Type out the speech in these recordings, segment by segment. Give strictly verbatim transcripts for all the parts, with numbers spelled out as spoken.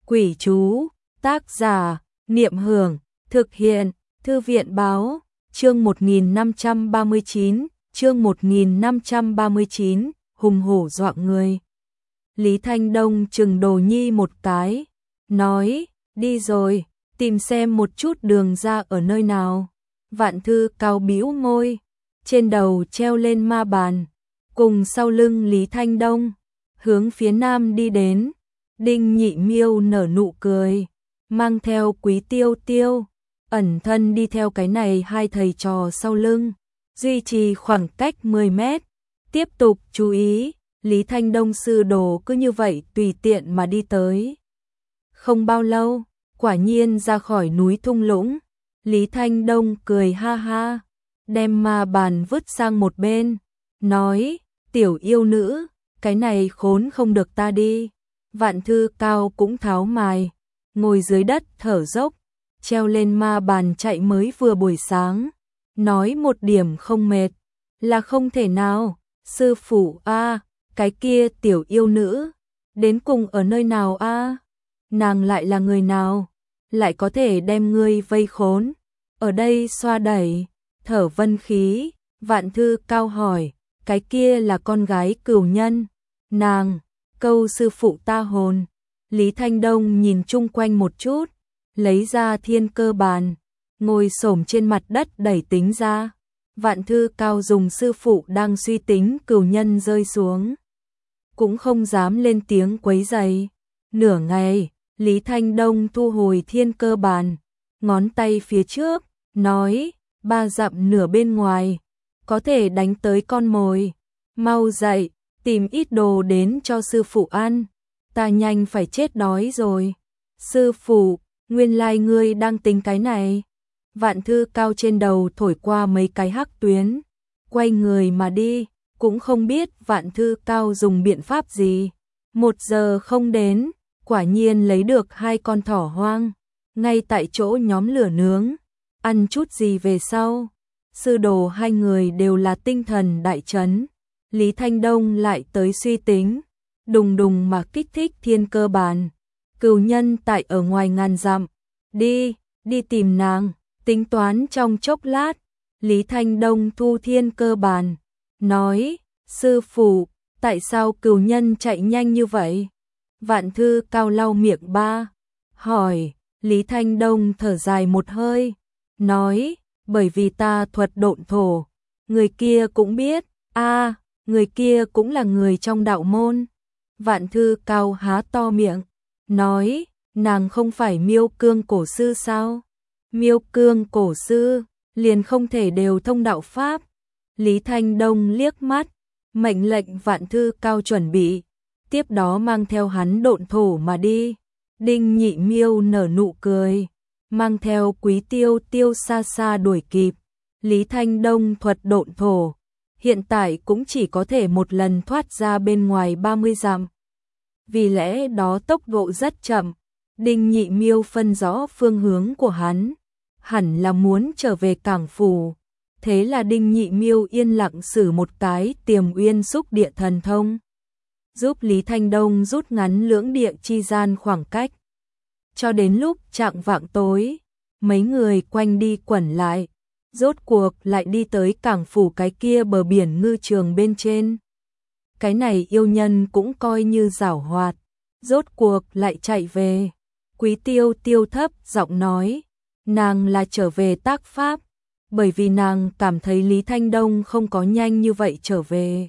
Quỷ chú, tác giả, Niệm Hưởng, thực hiện, Thư viện báo, chương một nghìn năm trăm ba mươi chín, chương một nghìn năm trăm ba mươi chín, hùng hổ dọa người. Lý Thanh Đông chừng Đồ Nhi một cái, nói, đi rồi, tìm xem một chút đường ra ở nơi nào. Vạn Thư Cao bĩu môi, trên đầu treo lên ma bàn, cùng sau lưng Lý Thanh Đông, hướng phía nam đi đến. Đinh Nhị Miêu nở nụ cười, mang theo Quý Tiêu Tiêu, ẩn thân đi theo cái này hai thầy trò sau lưng, duy trì khoảng cách mười mét. Tiếp tục chú ý, Lý Thanh Đông sư đồ cứ như vậy tùy tiện mà đi tới. Không bao lâu, quả nhiên ra khỏi núi thung lũng, Lý Thanh Đông cười ha ha, đem ma bàn vứt sang một bên, nói, tiểu yêu nữ, cái này khốn không được ta đi. Vạn Thư Cao cũng tháo mài, ngồi dưới đất thở dốc, treo lên ma bàn chạy mới vừa buổi sáng, nói một điểm không mệt, là không thể nào. Sư phụ a, cái kia tiểu yêu nữ, đến cùng ở nơi nào a? Nàng lại là người nào, lại có thể đem ngươi vây khốn, ở đây xoa đẩy, thở vân khí. Vạn Thư Cao hỏi, cái kia là con gái cửu nhân, nàng câu sư phụ ta hồn. Lý Thanh Đông nhìn chung quanh một chút, lấy ra thiên cơ bàn, ngồi xổm trên mặt đất đẩy tính ra. Vạn Thư Cao dùng sư phụ đang suy tính cửu nhân rơi xuống, cũng không dám lên tiếng quấy rầy. Nửa ngày, Lý Thanh Đông thu hồi thiên cơ bàn, ngón tay phía trước, nói, ba dặm nửa bên ngoài, có thể đánh tới con mồi, mau dậy, tìm ít đồ đến cho sư phụ ăn, ta nhanh phải chết đói rồi. Sư phụ, nguyên lai ngươi đang tính cái này. Vạn Thư Cao trên đầu thổi qua mấy cái hắc tuyến, quay người mà đi, cũng không biết Vạn Thư Cao dùng biện pháp gì. Một giờ không đến, quả nhiên lấy được hai con thỏ hoang, ngay tại chỗ nhóm lửa nướng, ăn chút gì về sau. Sư đồ hai người đều là tinh thần đại chấn. Lý Thanh Đông lại tới suy tính, đùng đùng mà kích thích thiên cơ bàn. Cửu nhân tại ở ngoài ngàn dặm, đi, đi tìm nàng. Tính toán trong chốc lát, Lý Thanh Đông thu thiên cơ bàn, nói, sư phụ, tại sao cửu nhân chạy nhanh như vậy? Vạn Thư Cao lau miệng ba, hỏi. Lý Thanh Đông thở dài một hơi, nói, bởi vì ta thuật độn thổ, người kia cũng biết, a, người kia cũng là người trong đạo môn. Vạn Thư Cao há to miệng, nói, nàng không phải Miêu Cương cổ sư sao? Miêu Cương cổ sư, liền không thể đều thông đạo pháp. Lý Thanh Đông liếc mắt, mệnh lệnh Vạn Thư Cao chuẩn bị, tiếp đó mang theo hắn độn thổ mà đi. Đinh Nhị Miêu nở nụ cười, mang theo Quý Tiêu Tiêu xa xa đuổi kịp. Lý Thanh Đông thuật độn thổ, hiện tại cũng chỉ có thể một lần thoát ra bên ngoài ba mươi dặm. Vì lẽ đó tốc độ rất chậm. Đinh Nhị Miêu phân rõ phương hướng của hắn, hẳn là muốn trở về cảng phủ. Thế là Đinh Nhị Miêu yên lặng sử một cái Tiềm Uyên xúc địa thần thông, giúp Lý Thanh Đông rút ngắn lưỡng địa chi gian khoảng cách. Cho đến lúc chạng vạng tối, mấy người quanh đi quẩn lại, rốt cuộc lại đi tới cảng phủ cái kia bờ biển ngư trường bên trên. Cái này yêu nhân cũng coi như giảo hoạt, rốt cuộc lại chạy về. Quý Tiêu Tiêu thấp giọng nói, nàng là trở về tác pháp, bởi vì nàng cảm thấy Lý Thanh Đông không có nhanh như vậy trở về.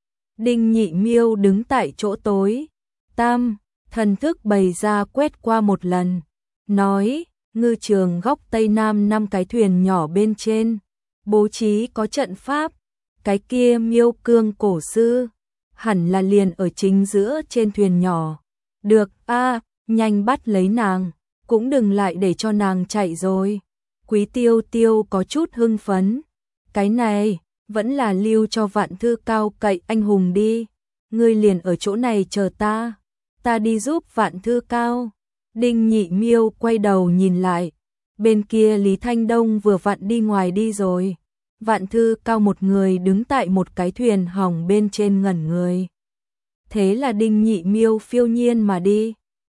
Đinh Nhị Miêu đứng tại chỗ tối, tam, thần thức bày ra quét qua một lần, nói, ngư trường góc tây nam năm cái thuyền nhỏ bên trên, bố trí có trận pháp, cái kia Miêu Cương cổ sư, hẳn là liền ở chính giữa trên thuyền nhỏ. Được a, nhanh bắt lấy nàng, cũng đừng lại để cho nàng chạy rồi. Quý Tiêu Tiêu có chút hưng phấn, cái này vẫn là lưu cho Vạn Thư Cao cậy anh hùng đi, ngươi liền ở chỗ này chờ ta, ta đi giúp Vạn Thư Cao. Đinh Nhị Miêu quay đầu nhìn lại, bên kia Lý Thanh Đông vừa vặn đi ngoài đi rồi. Vạn Thư Cao một người đứng tại một cái thuyền hỏng bên trên ngẩn người. Thế là Đinh Nhị Miêu phiêu nhiên mà đi,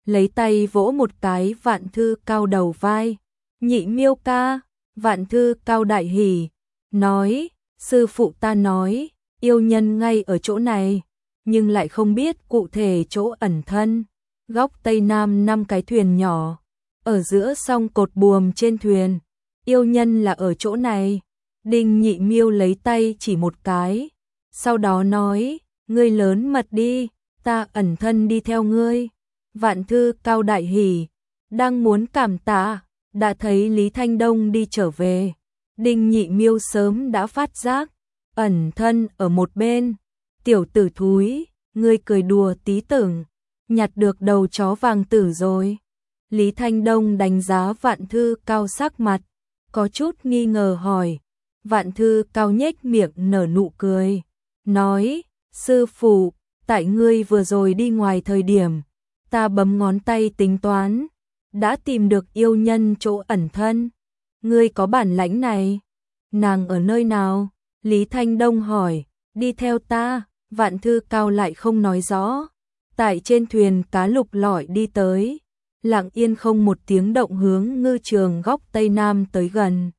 lấy tay vỗ một cái Vạn Thư Cao đầu vai. Nhị Miêu ca, Vạn Thư Cao đại hỉ, nói, sư phụ ta nói, yêu nhân ngay ở chỗ này, nhưng lại không biết cụ thể chỗ ẩn thân. Góc tây nam năm cái thuyền nhỏ, ở giữa song cột buồm trên thuyền, yêu nhân là ở chỗ này. Đinh Nhị Miêu lấy tay chỉ một cái, sau đó nói, ngươi lớn mật đi, ta ẩn thân đi theo ngươi. Vạn Thư Cao đại hỉ, đang muốn cảm tạ, đã thấy Lý Thanh Đông đi trở về. Đinh Nhị Miêu sớm đã phát giác, ẩn thân ở một bên. Tiểu tử thúi, ngươi cười đùa tí tưởng, nhặt được đầu chó vàng tử rồi. Lý Thanh Đông đánh giá Vạn Thư Cao sắc mặt, có chút nghi ngờ hỏi. Vạn Thư Cao nhếch miệng nở nụ cười, nói, sư phụ, tại ngươi vừa rồi đi ngoài thời điểm, ta bấm ngón tay tính toán, đã tìm được yêu nhân chỗ ẩn thân. Ngươi có bản lãnh này, nàng ở nơi nào? Lý Thanh Đông hỏi. Đi theo ta. Vạn Thư Cao lại không nói rõ. Tại trên thuyền cá lục lọi đi tới, lặng yên không một tiếng động hướng ngư trường góc tây nam tới gần.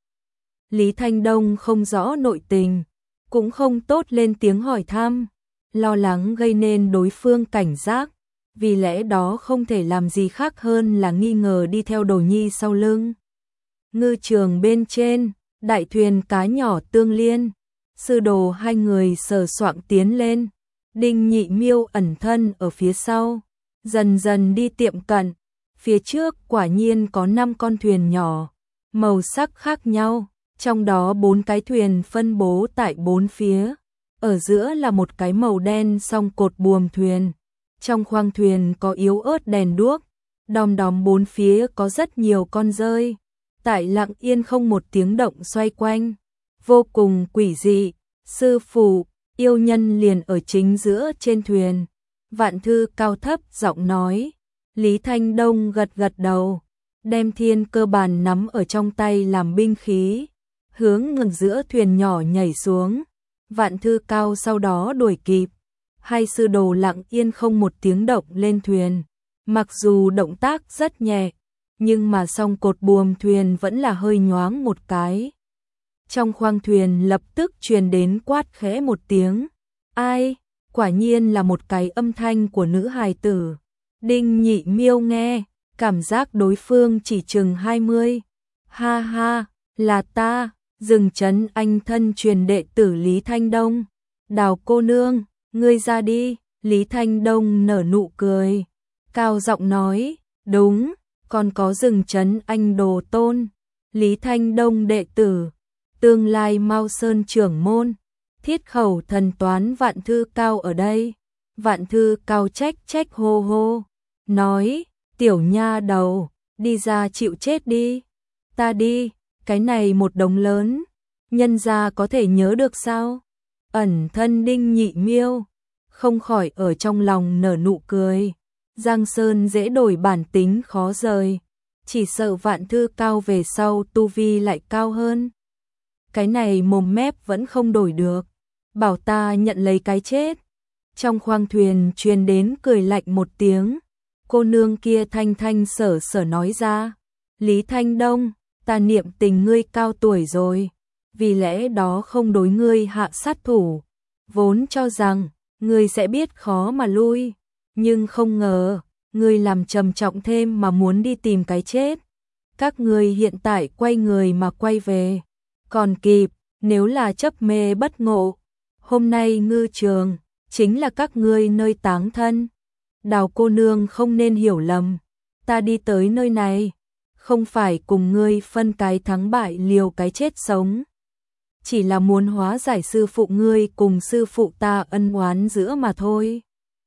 Lý Thanh Đông không rõ nội tình, cũng không tốt lên tiếng hỏi thăm, lo lắng gây nên đối phương cảnh giác, vì lẽ đó không thể làm gì khác hơn là nghi ngờ đi theo Đồ Nhi sau lưng. Ngư trường bên trên, đại thuyền cá nhỏ Tương Liên, sư đồ hai người sờ soạng tiến lên. Đinh Nhị Miêu ẩn thân ở phía sau, dần dần đi tiệm cận. Phía trước quả nhiên có năm con thuyền nhỏ, màu sắc khác nhau, trong đó bốn cái thuyền phân bố tại bốn phía. Ở giữa là một cái màu đen song cột buồm thuyền. Trong khoang thuyền có yếu ớt đèn đuốc, đom đóm bốn phía có rất nhiều con dơi, tại lặng yên không một tiếng động xoay quanh, vô cùng quỷ dị. Sư phụ, yêu nhân liền ở chính giữa trên thuyền. Vạn Thư Cao thấp giọng nói. Lý Thanh Đông gật gật đầu, đem thiên cơ bàn nắm ở trong tay làm binh khí, hướng ngừng giữa thuyền nhỏ nhảy xuống. Vạn Thư Cao sau đó đuổi kịp. Hai sư đồ lặng yên không một tiếng động lên thuyền, mặc dù động tác rất nhẹ, nhưng mà song cột buồm thuyền vẫn là hơi nhoáng một cái. Trong khoang thuyền lập tức truyền đến quát khẽ một tiếng. Ai? Quả nhiên là một cái âm thanh của nữ hài tử. Đinh Nhị Miêu nghe, cảm giác đối phương chỉ chừng hai mươi. Ha ha, là ta, Dừng Trấn Anh thân truyền đệ tử Lý Thanh Đông. Đào cô nương, ngươi ra đi. Lý Thanh Đông nở nụ cười, cao giọng nói, đúng, còn có Dừng Trấn Anh đồ tôn. Lý Thanh Đông đệ tử, tương lai Mao Sơn trưởng môn, thiết khẩu thần toán Vạn Thư Cao ở đây. Vạn Thư Cao trách trách hô hô, nói, tiểu nha đầu, đi ra chịu chết đi. Ta đi, cái này một đống lớn, nhân gia có thể nhớ được sao? Ẩn thân Đinh Nhị Miêu, không khỏi ở trong lòng nở nụ cười. Giang Sơn dễ đổi bản tính khó rời, chỉ sợ Vạn Thư Cao về sau tu vi lại cao hơn. Cái này mồm mép vẫn không đổi được, bảo ta nhận lấy cái chết. Trong khoang thuyền truyền đến cười lạnh một tiếng, cô nương kia thanh thanh sở sở nói ra, Lý Thanh Đông, ta niệm tình ngươi cao tuổi rồi, vì lẽ đó không đối ngươi hạ sát thủ, vốn cho rằng ngươi sẽ biết khó mà lui, nhưng không ngờ, ngươi làm trầm trọng thêm mà muốn đi tìm cái chết. Các ngươi hiện tại quay người mà quay về, còn kịp, nếu là chấp mê bất ngộ, hôm nay ngư trường chính là các ngươi nơi táng thân. Đào cô nương không nên hiểu lầm, ta đi tới nơi này, không phải cùng ngươi phân cái thắng bại liều cái chết sống, chỉ là muốn hóa giải sư phụ ngươi cùng sư phụ ta ân oán giữa mà thôi.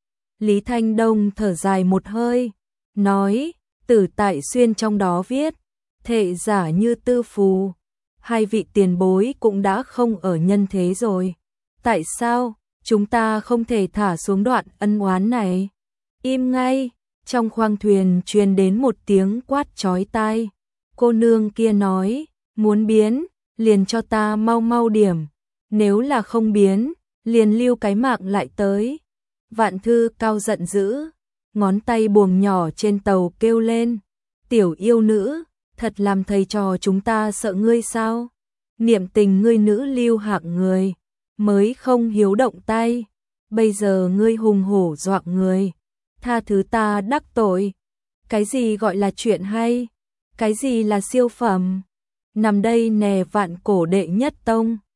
Lý Thanh Đông thở dài một hơi, nói, Tử Tại Xuyên trong đó viết, thệ giả như tư phù, hai vị tiền bối cũng đã không ở nhân thế rồi. Tại sao chúng ta không thể thả xuống đoạn ân oán này? Im ngay, trong khoang thuyền truyền đến một tiếng quát chói tai. Cô nương kia nói, muốn biến, liền cho ta mau mau điểm, nếu là không biến, liền lưu cái mạng lại tới. Vạn Thư Cao giận dữ, ngón tay buồng nhỏ trên tàu kêu lên. Tiểu yêu nữ, thật làm thầy trò chúng ta sợ ngươi sao? Niệm tình ngươi nữ lưu hạng người, mới không hiếu động tay. Bây giờ ngươi hùng hổ dọa người, tha thứ ta đắc tội. Cái gì gọi là chuyện hay? Cái gì là siêu phẩm? Nằm đây nè vạn cổ đệ nhất tông.